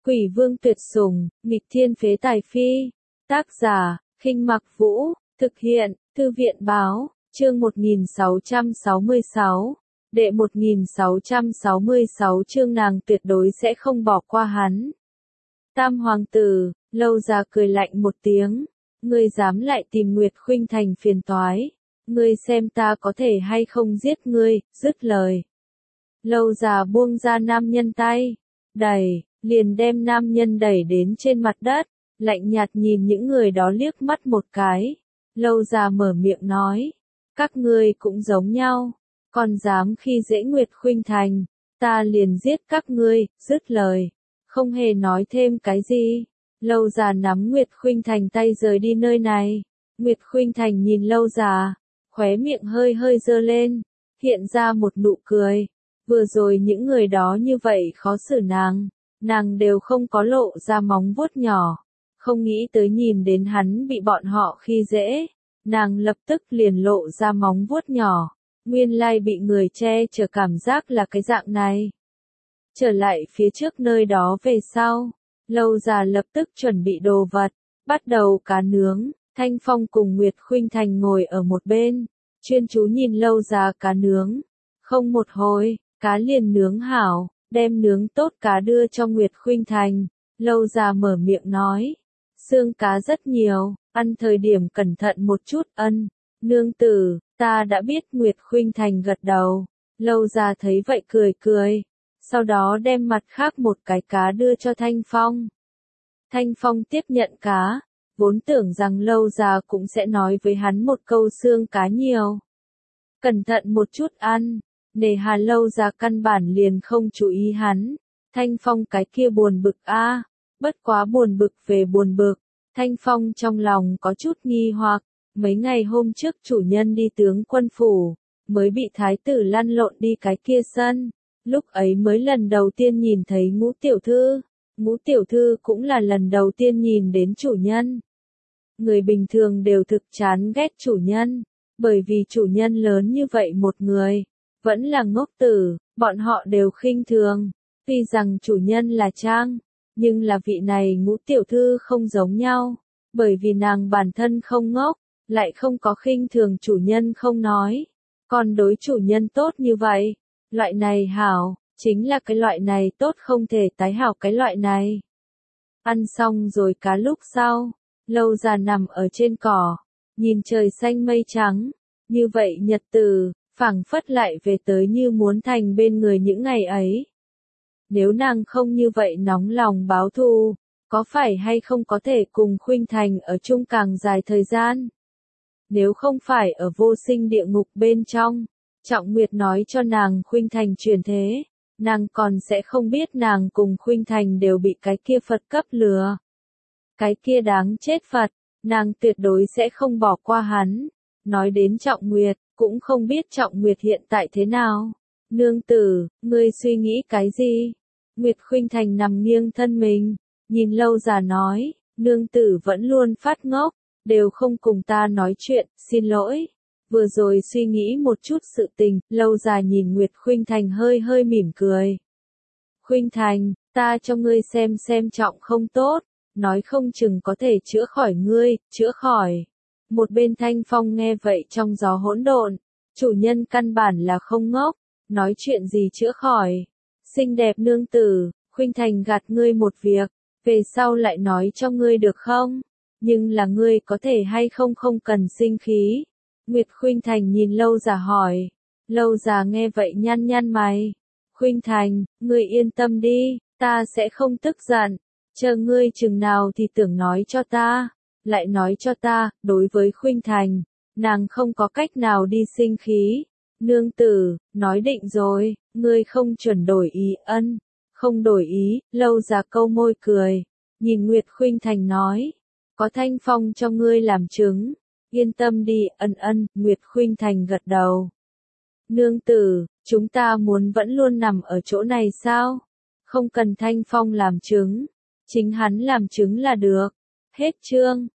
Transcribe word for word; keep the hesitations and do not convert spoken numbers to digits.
Quỷ vương tuyệt sủng, nghịch thiên phế tài phi. Tác giả, Khinh Mặc Vũ, thực hiện, Thư viện báo, chương một nghìn sáu trăm sáu mươi sáu. Đệ một nghìn sáu trăm sáu mươi sáu chương nàng tuyệt đối sẽ không bỏ qua hắn. Tam hoàng tử, Lâu Già cười lạnh một tiếng. Ngươi dám lại tìm Nguyệt Khuynh Thành phiền toái. Ngươi xem ta có thể hay không giết ngươi, dứt lời. Lâu Già buông ra nam nhân tay. Đẩy, liền đem nam nhân đẩy đến trên mặt đất. Lạnh nhạt nhìn những người đó liếc mắt một cái. Lâu Già mở miệng nói. Các ngươi cũng giống nhau. Còn dám khi dễ Nguyệt Khuynh Thành. Ta liền giết các ngươi, dứt lời. Không hề nói thêm cái gì. Lâu Già nắm Nguyệt Khuynh Thành tay rời đi nơi này. Nguyệt Khuynh Thành nhìn Lâu Già, khóe miệng hơi hơi dơ lên, hiện ra một nụ cười. Vừa rồi những người đó như vậy khó xử nàng, nàng đều không có lộ ra móng vuốt nhỏ. Không nghĩ tới nhìn đến hắn bị bọn họ khi dễ, nàng lập tức liền lộ ra móng vuốt nhỏ. Nguyên lai bị người che chở cảm giác là cái dạng này. Trở lại phía trước nơi đó về sau, Lâu Già lập tức chuẩn bị đồ vật, bắt đầu cá nướng. Thanh Phong cùng Nguyệt Khuynh Thành ngồi ở một bên, chuyên chú nhìn Lâu Già cá nướng. Không một hồi, cá liền nướng hảo, đem nướng tốt cá đưa cho Nguyệt Khuynh Thành. Lâu Già mở miệng nói, xương cá rất nhiều, ăn thời điểm cẩn thận một chút. Ân, nương tử, ta đã biết. Nguyệt Khuynh Thành gật đầu. Lâu Già thấy vậy cười cười, sau đó đem mặt khác một cái cá đưa cho Thanh Phong. Thanh Phong tiếp nhận cá, vốn tưởng rằng Lâu Già cũng sẽ nói với hắn một câu xương cá nhiều. Cẩn thận một chút ăn, nề hà Lâu Già căn bản liền không chú ý hắn. Thanh Phong cái kia buồn bực a, bất quá buồn bực về buồn bực. Thanh Phong trong lòng có chút nghi hoặc, mấy ngày hôm trước chủ nhân đi tướng quân phủ, mới bị thái tử lăn lộn đi cái kia sân. Lúc ấy mới lần đầu tiên nhìn thấy Ngũ tiểu thư, Ngũ tiểu thư cũng là lần đầu tiên nhìn đến chủ nhân. Người bình thường đều thực chán ghét chủ nhân, bởi vì chủ nhân lớn như vậy một người, vẫn là ngốc tử, bọn họ đều khinh thường. Tuy rằng chủ nhân là Trang, nhưng là vị này Ngũ tiểu thư không giống nhau, bởi vì nàng bản thân không ngốc, lại không có khinh thường chủ nhân không nói, còn đối chủ nhân tốt như vậy. Loại này hảo, chính là cái loại này tốt không thể tái hảo cái loại này. Ăn xong rồi cá lúc sau, Lâu Già nằm ở trên cỏ, nhìn trời xanh mây trắng, như vậy nhật tử, phảng phất lại về tới như muốn thành bên người những ngày ấy. Nếu nàng không như vậy nóng lòng báo thù, có phải hay không có thể cùng Khuynh Thành ở chung càng dài thời gian? Nếu không phải ở vô sinh địa ngục bên trong, Trọng Nguyệt nói cho nàng Khuynh Thành chuyển thế, nàng còn sẽ không biết nàng cùng Khuynh Thành đều bị cái kia Phật cấp lừa. Cái kia đáng chết Phật, nàng tuyệt đối sẽ không bỏ qua hắn. Nói đến Trọng Nguyệt, cũng không biết Trọng Nguyệt hiện tại thế nào. Nương tử, ngươi suy nghĩ cái gì? Nguyệt Khuynh Thành nằm nghiêng thân mình, nhìn Lâu Già nói, nương tử vẫn luôn phát ngốc, đều không cùng ta nói chuyện, xin lỗi. Vừa rồi suy nghĩ một chút sự tình. Lâu Già nhìn Nguyệt Khuynh Thành hơi hơi mỉm cười. Khuynh Thành, ta cho ngươi xem xem trọng không tốt, nói không chừng có thể chữa khỏi ngươi, chữa khỏi. Một bên Thanh Phong nghe vậy trong gió hỗn độn, chủ nhân căn bản là không ngốc, nói chuyện gì chữa khỏi. Xinh đẹp nương tử, Khuynh Thành gạt ngươi một việc, về sau lại nói cho ngươi được không? Nhưng là ngươi có thể hay không không cần sinh khí. Nguyệt Khuynh Thành nhìn Lâu Già hỏi. Lâu Già nghe vậy nhăn nhăn mày. Khuynh Thành, ngươi yên tâm đi, ta sẽ không tức giận. Chờ ngươi chừng nào thì tưởng nói cho ta, lại nói cho ta. Đối với Khuynh Thành, nàng không có cách nào đi sinh khí. Nương tử, nói định rồi, ngươi không chuẩn đổi ý. Ân, không đổi ý. Lâu Già câu môi cười, nhìn Nguyệt Khuynh Thành nói, có Thanh Phong cho ngươi làm chứng. Yên tâm đi. Ân ân, Nguyệt Khuynh Thành gật đầu. Nương tử, chúng ta muốn vẫn luôn nằm ở chỗ này sao? Không cần Thanh Phong làm chứng, chính hắn làm chứng là được. Hết chương.